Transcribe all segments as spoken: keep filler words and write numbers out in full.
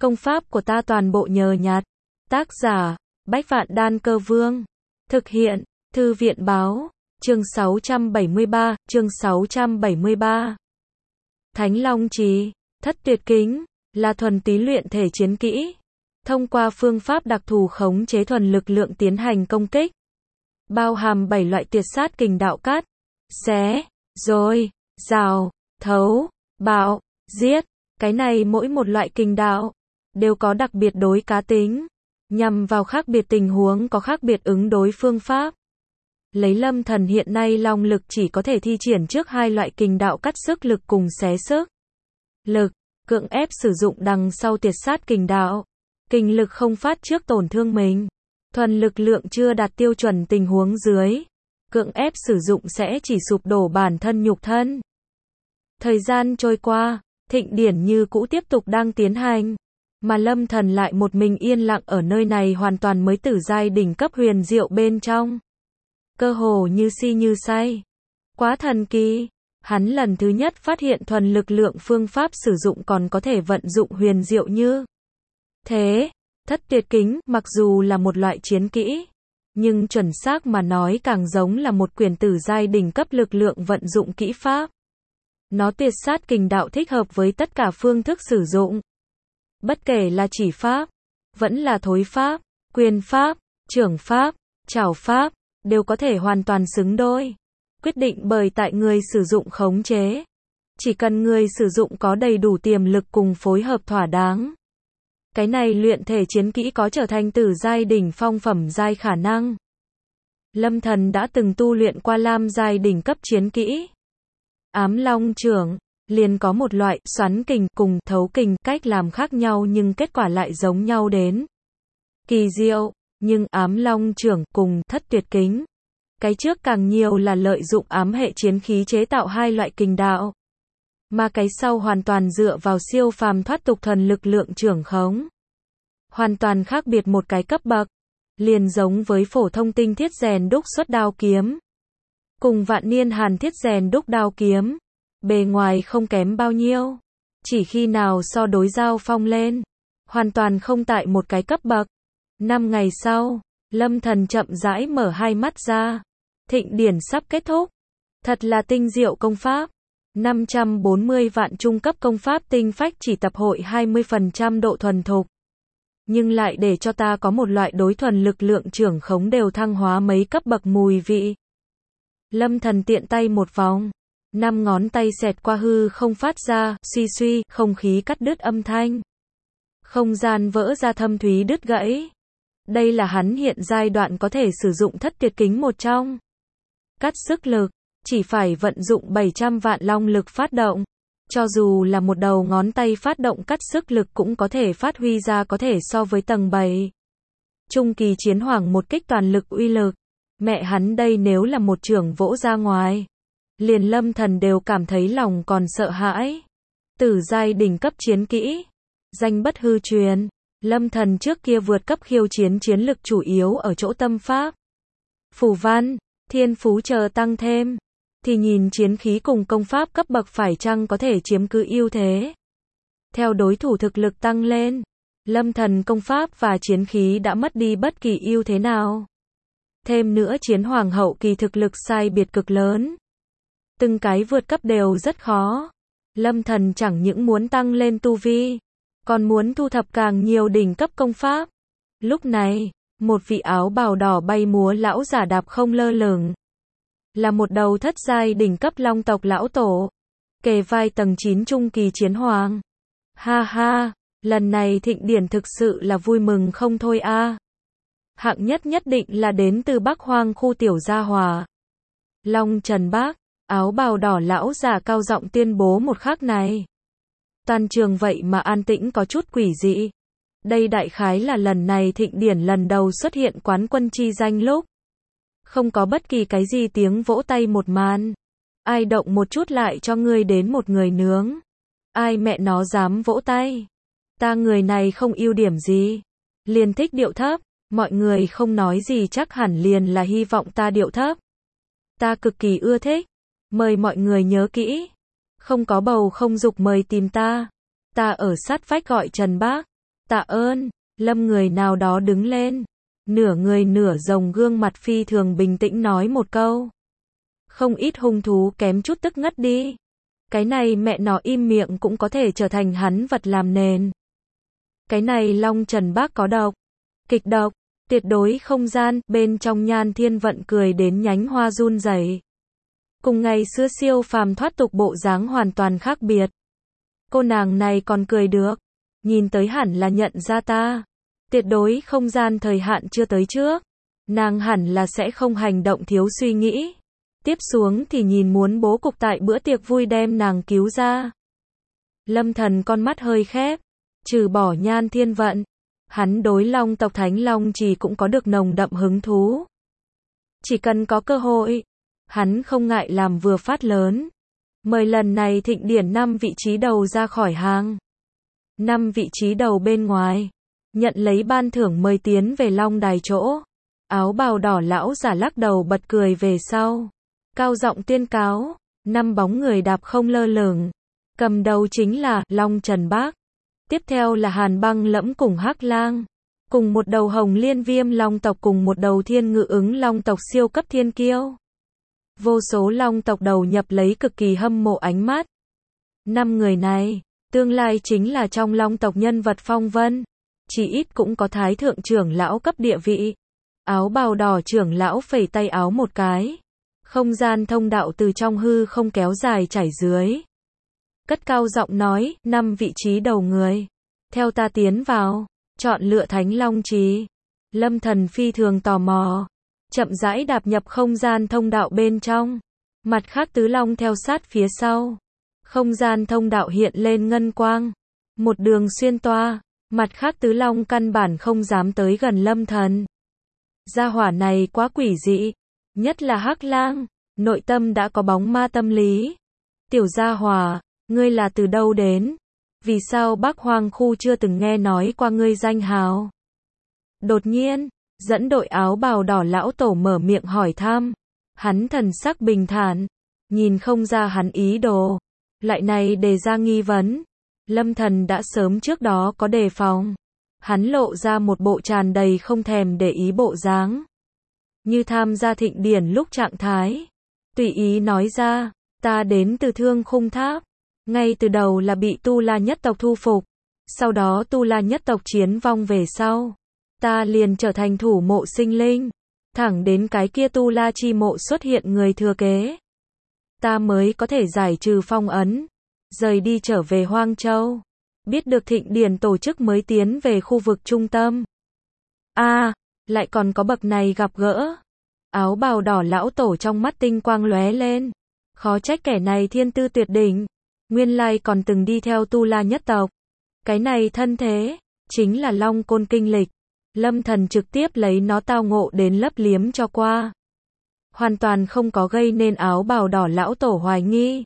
Công pháp của ta toàn bộ nhờ nhặt. Tác giả, Bách Vạn Đan Cơ Vương. Thực hiện, Thư viện Báo. Chương sáu trăm bảy mươi ba, chương sáu trăm bảy mươi ba. Thánh Long Trì, Thất Tuyệt Kính, là thuần túy luyện thể chiến kỹ. Thông qua phương pháp đặc thù khống chế thuần lực lượng tiến hành công kích. Bao hàm bảy loại tuyệt sát kình đạo cắt, xé, rồi, rào, thấu, bạo, giết. Cái này mỗi một loại kình đạo đều có đặc biệt đối cá tính, nhằm vào khác biệt tình huống có khác biệt ứng đối phương pháp. Lấy Lâm Thần hiện nay long lực chỉ có thể thi triển trước hai loại kình đạo cắt sức lực cùng xé sức lực, cưỡng ép sử dụng đằng sau tuyệt sát kình đạo. Kình lực không phát trước tổn thương mình. Thuần lực lượng chưa đạt tiêu chuẩn tình huống dưới, cưỡng ép sử dụng sẽ chỉ sụp đổ bản thân nhục thân. Thời gian trôi qua, thịnh điển như cũ tiếp tục đang tiến hành, mà Lâm Thần lại một mình yên lặng ở nơi này hoàn toàn mới tử giai đỉnh cấp huyền diệu bên trong. Cơ hồ như si như say. Quá thần kỳ, hắn lần thứ nhất phát hiện thuần lực lượng phương pháp sử dụng còn có thể vận dụng huyền diệu như thế. Thất Tuyệt Kính, mặc dù là một loại chiến kỹ, nhưng chuẩn xác mà nói càng giống là một quyển tử giai đỉnh cấp lực lượng vận dụng kỹ pháp. Nó tuyệt sát kình đạo thích hợp với tất cả phương thức sử dụng. Bất kể là chỉ pháp, vẫn là thối pháp, quyền pháp, trưởng pháp, trảo pháp, đều có thể hoàn toàn xứng đôi. Quyết định bởi tại người sử dụng khống chế. Chỉ cần người sử dụng có đầy đủ tiềm lực cùng phối hợp thỏa đáng. Cái này luyện thể chiến kỹ có trở thành tử giai đỉnh phong phẩm giai khả năng. Lâm Thần đã từng tu luyện qua lam giai đỉnh cấp chiến kỹ. Ám Long Chưởng, liền có một loại xoắn kình cùng thấu kình cách làm khác nhau nhưng kết quả lại giống nhau đến kỳ diệu, nhưng Ám Long Chưởng cùng Thất Tuyệt Kính, cái trước càng nhiều là lợi dụng ám hệ chiến khí chế tạo hai loại kình đạo, mà cái sau hoàn toàn dựa vào siêu phàm thoát tục thuần lực lượng trưởng khống. Hoàn toàn khác biệt một cái cấp bậc, liền giống với phổ thông tinh thiết rèn đúc xuất đao kiếm, cùng vạn niên hàn thiết rèn đúc đao kiếm, bề ngoài không kém bao nhiêu, chỉ khi nào so đối giao phong lên, hoàn toàn không tại một cái cấp bậc. Năm ngày sau, Lâm Thần chậm rãi mở hai mắt ra. Thịnh điển sắp kết thúc. Thật là tinh diệu công pháp. năm trăm bốn mươi vạn trung cấp công pháp tinh phách chỉ tập hội hai mươi phần trăm độ thuần thục. Nhưng lại để cho ta có một loại đối thuần lực lượng trưởng khống đều thăng hóa mấy cấp bậc mùi vị. Lâm Thần tiện tay một vòng. Năm ngón tay xẹt qua hư không phát ra, suy suy, không khí cắt đứt âm thanh. Không gian vỡ ra thâm thúy đứt gãy. Đây là hắn hiện giai đoạn có thể sử dụng Thất Tuyệt Kính một trong. Cắt sức lực, chỉ phải vận dụng bảy trăm vạn long lực phát động. Cho dù là một đầu ngón tay phát động cắt sức lực cũng có thể phát huy ra có thể so với tầng bảy. Trung kỳ chiến hoàng một kích toàn lực uy lực. Mẹ hắn đây nếu là một chưởng vỗ ra ngoài. Liền Lâm Thần đều cảm thấy lòng còn sợ hãi. Tử giai đỉnh cấp chiến kỹ. Danh bất hư truyền. Lâm Thần trước kia vượt cấp khiêu chiến chiến lực chủ yếu ở chỗ tâm pháp, phù văn, thiên phú chờ tăng thêm, thì nhìn chiến khí cùng công pháp cấp bậc phải chăng có thể chiếm cứ ưu thế. Theo đối thủ thực lực tăng lên, Lâm Thần công pháp và chiến khí đã mất đi bất kỳ ưu thế nào. Thêm nữa chiến hoàng hậu kỳ thực lực sai biệt cực lớn. Từng cái vượt cấp đều rất khó. Lâm Thần chẳng những muốn tăng lên tu vi, còn muốn thu thập càng nhiều đỉnh cấp công pháp. Lúc này, một vị áo bào đỏ bay múa lão giả đạp không lơ lửng. Là một đầu thất giai đỉnh cấp long tộc lão tổ. Kề vai tầng chín trung kỳ chiến hoàng. Ha ha, lần này thịnh điển thực sự là vui mừng không thôi a. À. Hạng nhất nhất định là đến từ Bắc Hoang khu tiểu gia hòa. Long Trần Bác, áo bào đỏ lão giả cao giọng tuyên bố một khắc này. Toàn trường vậy mà an tĩnh có chút quỷ dị. Đây đại khái là lần này thịnh điển lần đầu xuất hiện quán quân chi danh lúc. Không có bất kỳ cái gì tiếng vỗ tay một màn. Ai động một chút lại cho ngươi đến một người nướng. Ai mẹ nó dám vỗ tay. Ta người này không ưu điểm gì. Liền thích điệu thấp. Mọi người không nói gì chắc hẳn liền là hy vọng ta điệu thấp. Ta cực kỳ ưa thích. Mời mọi người nhớ kỹ. Không có bầu không dục mời tìm ta. Ta ở sát vách gọi Trần Bác. Tạ ơn. Lâm người nào đó đứng lên, nửa người nửa rồng gương mặt phi thường bình tĩnh nói một câu. Không ít hung thú kém chút tức ngất đi. Cái này mẹ nó im miệng cũng có thể trở thành hắn vật làm nền. Cái này Long Trần Bác có độc. Kịch độc, tuyệt đối không gian, bên trong Nhan Thiên Vận cười đến nhánh hoa run rẩy. Cùng ngày xưa siêu phàm thoát tục bộ dáng hoàn toàn khác biệt. Cô nàng này còn cười được, nhìn tới hẳn là nhận ra ta. Tuyệt đối không gian thời hạn chưa tới trước, nàng hẳn là sẽ không hành động thiếu suy nghĩ. Tiếp xuống thì nhìn muốn bố cục tại bữa tiệc vui đem nàng cứu ra. Lâm Thần con mắt hơi khép, trừ bỏ Nhan Thiên Vận, hắn đối Long tộc Thánh Long Trì cũng có được nồng đậm hứng thú. Chỉ cần có cơ hội, hắn không ngại làm vừa phát lớn. Mời lần này thịnh điển năm vị trí đầu ra khỏi hàng. Năm vị trí đầu bên ngoài, nhận lấy ban thưởng mời tiến về Long Đài chỗ. Áo bào đỏ lão giả lắc đầu bật cười về sau. Cao giọng tuyên cáo, năm bóng người đạp không lơ lửng. Cầm đầu chính là Long Trần Bác. Tiếp theo là Hàn Băng Lẫm cùng Hắc Lang. Cùng một đầu Hồng Liên Viêm Long tộc cùng một đầu Thiên Ngự Ứng Long tộc siêu cấp thiên kiêu. Vô số Long tộc đầu nhập lấy cực kỳ hâm mộ ánh mắt. Năm người này, tương lai chính là trong Long tộc nhân vật phong vân. Chỉ ít cũng có thái thượng trưởng lão cấp địa vị. Áo bào đỏ trưởng lão phẩy tay áo một cái. Không gian thông đạo từ trong hư không kéo dài chảy dưới. Cất cao giọng nói, năm vị trí đầu người. Theo ta tiến vào, chọn lựa Thánh Long Trì. Lâm Thần phi thường tò mò. Chậm rãi đạp nhập không gian thông đạo bên trong. Mặt khác tứ long theo sát phía sau. Không gian thông đạo hiện lên ngân quang. Một đường xuyên toa. Mặt khác tứ long căn bản không dám tới gần Lâm Thần. Gia hỏa này quá quỷ dị. Nhất là Hắc Lang. Nội tâm đã có bóng ma tâm lý. Tiểu gia hỏa, ngươi là từ đâu đến? Vì sao Bắc Hoang khu chưa từng nghe nói qua ngươi danh hào? Đột nhiên, dẫn đội áo bào đỏ lão tổ mở miệng hỏi thăm. Hắn thần sắc bình thản, nhìn không ra hắn ý đồ. Lại này đề ra nghi vấn. Lâm Thần đã sớm trước đó có đề phòng. Hắn lộ ra một bộ tràn đầy không thèm để ý bộ dáng. Như tham gia thịnh điển lúc trạng thái. Tùy ý nói ra, ta đến từ Thương Khung Tháp. Ngay từ đầu là bị Tu La nhất tộc thu phục. Sau đó Tu La nhất tộc chiến vong về sau. Ta liền trở thành thủ mộ sinh linh. Thẳng đến cái kia Tu La chi mộ xuất hiện người thừa kế. Ta mới có thể giải trừ phong ấn. Rời đi trở về Hoang Châu. Biết được thịnh điển tổ chức mới tiến về khu vực trung tâm. a à, lại còn có bậc này gặp gỡ. Áo bào đỏ lão tổ trong mắt tinh quang lóe lên. Khó trách kẻ này thiên tư tuyệt đỉnh. Nguyên lai còn từng đi theo Tu La nhất tộc. Cái này thân thế, chính là Long Côn kinh lịch. Lâm Thần trực tiếp lấy nó tao ngộ đến lấp liếm cho qua. Hoàn toàn không có gây nên áo bào đỏ lão tổ hoài nghi.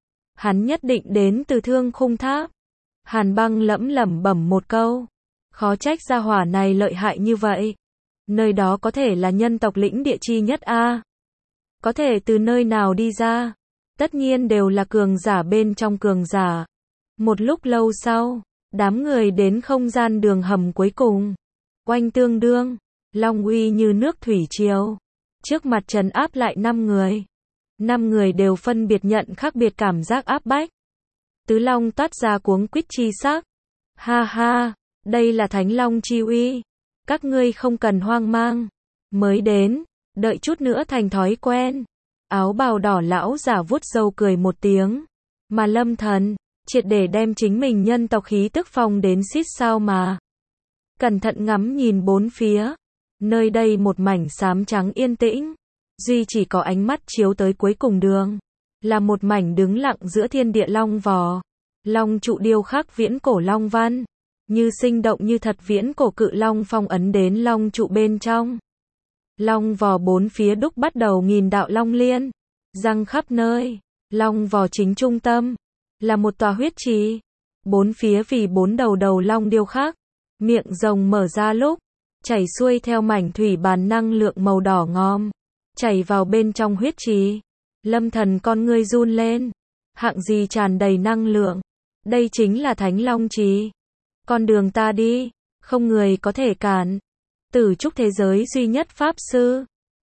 Hắn nhất định đến từ Thương Khung Tháp. Hàn Băng lẩm lẩm bẩm một câu. Khó trách gia hỏa này lợi hại như vậy. Nơi đó có thể là nhân tộc lĩnh địa chi nhất a. Có thể từ nơi nào đi ra? Tất nhiên đều là cường giả bên trong cường giả. Một lúc lâu sau, đám người đến không gian đường hầm cuối cùng. Oanh tương đương, long uy như nước thủy triều. Trước mặt trấn áp lại năm người. Năm người đều phân biệt nhận khác biệt cảm giác áp bách. Tứ long toát ra cuống quýt chi sắc. Ha ha, đây là Thánh Long chi uy. Các ngươi không cần hoang mang. Mới đến, đợi chút nữa thành thói quen. Áo bào đỏ lão giả vuốt râu cười một tiếng. Mà Lâm Thần, triệt để đem chính mình nhân tộc khí tức phong đến xít sao mà. Cẩn thận ngắm nhìn bốn phía. Nơi đây một mảnh xám trắng yên tĩnh. Duy chỉ có ánh mắt chiếu tới cuối cùng đường. Là một mảnh đứng lặng giữa thiên địa long vò. Long trụ điêu khắc viễn cổ long văn. Như sinh động như thật viễn cổ cự long phong ấn đến long trụ bên trong. Long vò bốn phía đúc bắt đầu nghìn đạo long liên. Răng khắp nơi. Long vò chính trung tâm. Là một tòa huyết trì. Bốn phía vì bốn đầu đầu long điêu khắc. Miệng rồng mở ra lúc. Chảy xuôi theo mảnh thủy bàn năng lượng màu đỏ ngòm. Chảy vào bên trong huyết trì. Lâm Thần con ngươi run lên. Hạng gì tràn đầy năng lượng. Đây chính là Thánh Long Trì. Con đường ta đi, không người có thể cản. Tử trúc thế giới duy nhất Pháp Sư.